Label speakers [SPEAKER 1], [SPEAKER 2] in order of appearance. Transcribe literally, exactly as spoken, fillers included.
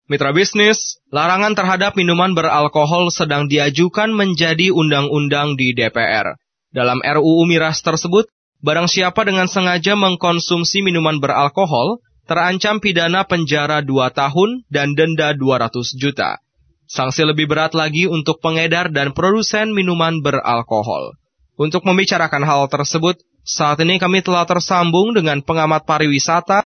[SPEAKER 1] Mitra bisnis, larangan terhadap minuman beralkohol sedang diajukan menjadi undang-undang di D P R. Dalam R U U Miras tersebut, barang siapa dengan sengaja mengkonsumsi minuman beralkohol terancam pidana penjara dua tahun dan denda dua ratus juta. Sanksi lebih berat lagi untuk pengedar dan produsen minuman beralkohol. Untuk membicarakan hal tersebut, saat ini kami telah tersambung dengan pengamat pariwisata